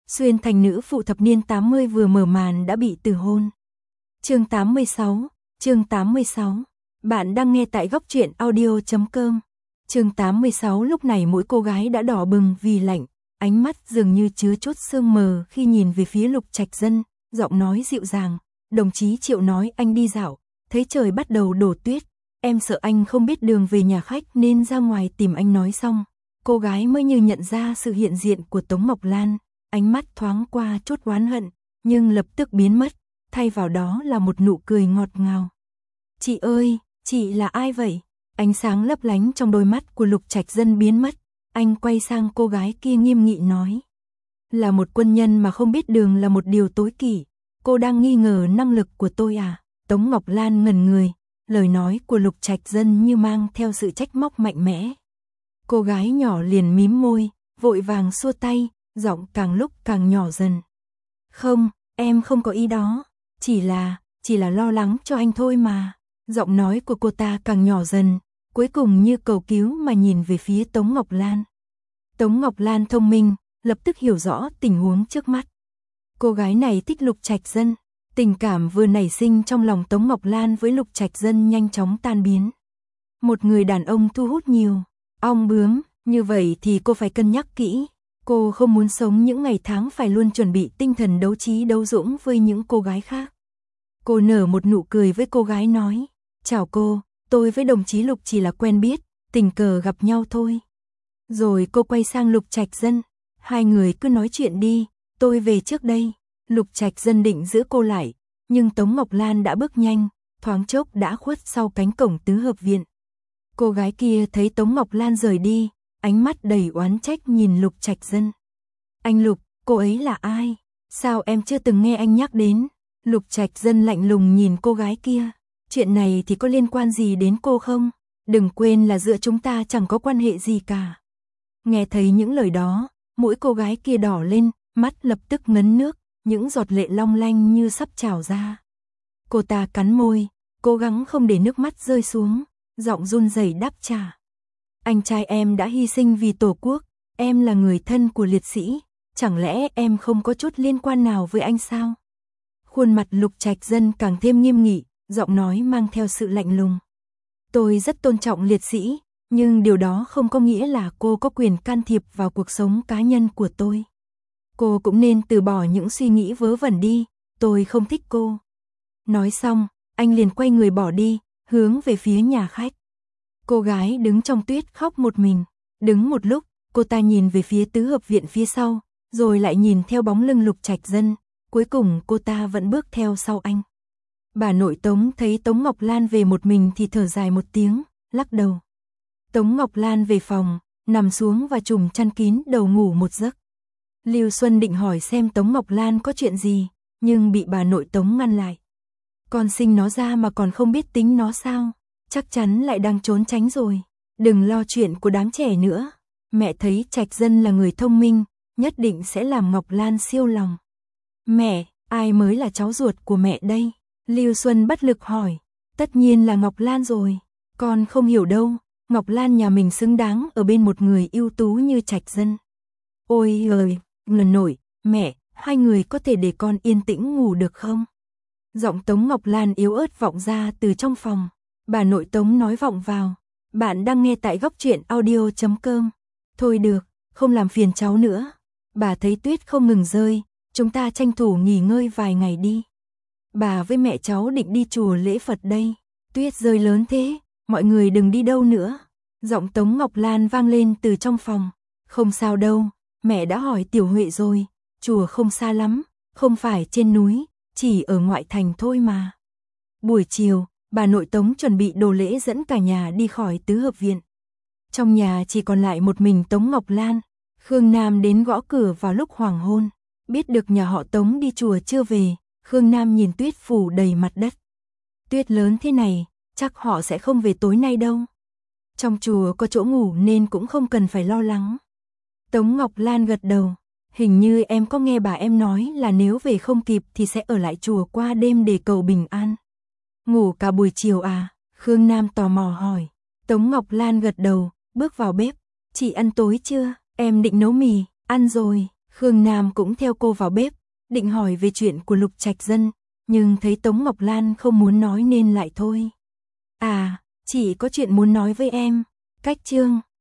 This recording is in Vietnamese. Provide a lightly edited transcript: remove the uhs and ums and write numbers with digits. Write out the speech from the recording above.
Xuyên thành nữ phụ thập niên 80 vừa mở màn đã bị từ hôn. Chương 86. Bạn đang nghe tại góc truyện audio.com. Chương 86. Lúc này mỗi cô gái đã đỏ bừng vì lạnh, ánh mắt dường như chứa chút sương mờ khi nhìn về phía Lục Trạch Dân, giọng nói dịu dàng. Đồng chí Triệu nói anh đi dạo, thấy trời bắt đầu đổ tuyết, em sợ anh không biết đường về nhà khách nên ra ngoài tìm anh. Nói xong, cô gái mới như nhận ra sự hiện diện của Tống Ngọc Lan, ánh mắt thoáng qua chút oán hận, nhưng lập tức biến mất, thay vào đó là một nụ cười ngọt ngào. Chị ơi, chị là ai vậy? Ánh sáng lấp lánh trong đôi mắt của Lục Trạch Dân biến mất, anh quay sang cô gái kia nghiêm nghị nói. Là một quân nhân mà không biết đường là một điều tối kỵ, cô đang nghi ngờ năng lực của tôi à? Tống Ngọc Lan ngẩn người, lời nói của Lục Trạch Dân như mang theo sự trách móc mạnh mẽ. Cô gái nhỏ liền mím môi, vội vàng xua tay, giọng càng lúc càng nhỏ dần. Không, em không có ý đó, chỉ là lo lắng cho anh thôi mà. Giọng nói của cô ta càng nhỏ dần, cuối cùng như cầu cứu mà nhìn về phía Tống Ngọc Lan. Tống Ngọc Lan thông minh, lập tức hiểu rõ tình huống trước mắt. Cô gái này thích Lục Trạch Dân, tình cảm vừa nảy sinh trong lòng Tống Ngọc Lan với Lục Trạch Dân nhanh chóng tan biến. Một người đàn ông thu hút nhiều ong bướm, như vậy thì cô phải cân nhắc kỹ. Cô không muốn sống những ngày tháng phải luôn chuẩn bị tinh thần đấu trí đấu dũng với những cô gái khác. Cô nở một nụ cười với cô gái nói, chào cô, tôi với đồng chí Lục chỉ là quen biết, tình cờ gặp nhau thôi. Rồi cô quay sang Lục Trạch Dân, hai người cứ nói chuyện đi, tôi về trước đây. Lục Trạch Dân định giữ cô lại, nhưng Tống Ngọc Lan đã bước nhanh, thoáng chốc đã khuất sau cánh cổng tứ hợp viện. Cô gái kia thấy Tống Ngọc Lan rời đi, ánh mắt đầy oán trách nhìn Lục Trạch Dân. Anh Lục, cô ấy là ai? Sao em chưa từng nghe anh nhắc đến? Lục Trạch Dân lạnh lùng nhìn cô gái kia. Chuyện này thì có liên quan gì đến cô không? Đừng quên là giữa chúng ta chẳng có quan hệ gì cả. Nghe thấy những lời đó, mũi cô gái kia đỏ lên, mắt lập tức ngấn nước, những giọt lệ long lanh như sắp trào ra. Cô ta cắn môi, cố gắng không để nước mắt rơi xuống, giọng run rẩy đáp trả. Anh trai em đã hy sinh vì Tổ quốc, em là người thân của liệt sĩ, chẳng lẽ em không có chút liên quan nào với anh sao? Khuôn mặt Lục Trạch Dân càng thêm nghiêm nghị, giọng nói mang theo sự lạnh lùng. Tôi rất tôn trọng liệt sĩ, nhưng điều đó không có nghĩa là cô có quyền can thiệp vào cuộc sống cá nhân của tôi. Cô cũng nên từ bỏ những suy nghĩ vớ vẩn đi, tôi không thích cô. Nói xong, anh liền quay người bỏ đi, hướng về phía nhà khách. Cô gái đứng trong tuyết khóc một mình, đứng một lúc, cô ta nhìn về phía tứ hợp viện phía sau, rồi lại nhìn theo bóng lưng Lục Trạch Dân, cuối cùng cô ta vẫn bước theo sau anh. Bà nội Tống thấy Tống Ngọc Lan về một mình thì thở dài một tiếng, lắc đầu. Tống Ngọc Lan về phòng, nằm xuống và trùm chăn kín đầu ngủ một giấc. Lưu Xuân định hỏi xem Tống Ngọc Lan có chuyện gì, nhưng bị bà nội Tống ngăn lại. Con sinh nó ra mà còn không biết tính nó sao? Chắc chắn lại đang trốn tránh rồi. Đừng lo chuyện của đám trẻ nữa. Mẹ thấy Trạch Dân là người thông minh, nhất định sẽ làm Ngọc Lan siêu lòng. Mẹ, ai mới là cháu ruột của mẹ đây? Lưu Xuân bất lực hỏi. Tất nhiên là Ngọc Lan rồi. Con không hiểu đâu, Ngọc Lan nhà mình xứng đáng ở bên một người ưu tú như Trạch Dân. Ôi ơi, lần nổi, mẹ, hai người có thể để con yên tĩnh ngủ được không? Giọng Tống Ngọc Lan yếu ớt vọng ra từ trong phòng. Bà nội Tống nói vọng vào. Bạn đang nghe tại góc truyện audio.com. Thôi được, không làm phiền cháu nữa. Bà thấy tuyết không ngừng rơi, chúng ta tranh thủ nghỉ ngơi vài ngày đi. Bà với mẹ cháu định đi chùa lễ Phật đây. Tuyết rơi lớn thế, mọi người đừng đi đâu nữa. Giọng Tống Ngọc Lan vang lên từ trong phòng. Không sao đâu, mẹ đã hỏi Tiểu Huệ rồi. Chùa không xa lắm, không phải trên núi, chỉ ở ngoại thành thôi mà. Buổi chiều, bà nội Tống chuẩn bị đồ lễ dẫn cả nhà đi khỏi tứ hợp viện. Trong nhà chỉ còn lại một mình Tống Ngọc Lan. Khương Nam đến gõ cửa vào lúc hoàng hôn. Biết được nhà họ Tống đi chùa chưa về, Khương Nam nhìn tuyết phủ đầy mặt đất. Tuyết lớn thế này, chắc họ sẽ không về tối nay đâu. Trong chùa có chỗ ngủ nên cũng không cần phải lo lắng. Tống Ngọc Lan gật đầu. Hình như em có nghe bà em nói là nếu về không kịp thì sẽ ở lại chùa qua đêm để cầu bình an. Ngủ cả buổi chiều à? Khương Nam tò mò hỏi. Tống Ngọc Lan gật đầu, bước vào bếp. Chị ăn tối chưa? Em định nấu mì. Ăn rồi. Khương Nam cũng theo cô vào bếp, định hỏi về chuyện của Lục Trạch Dân, nhưng thấy Tống Ngọc Lan không muốn nói nên lại thôi. À, chị có chuyện muốn nói với em. Cách chương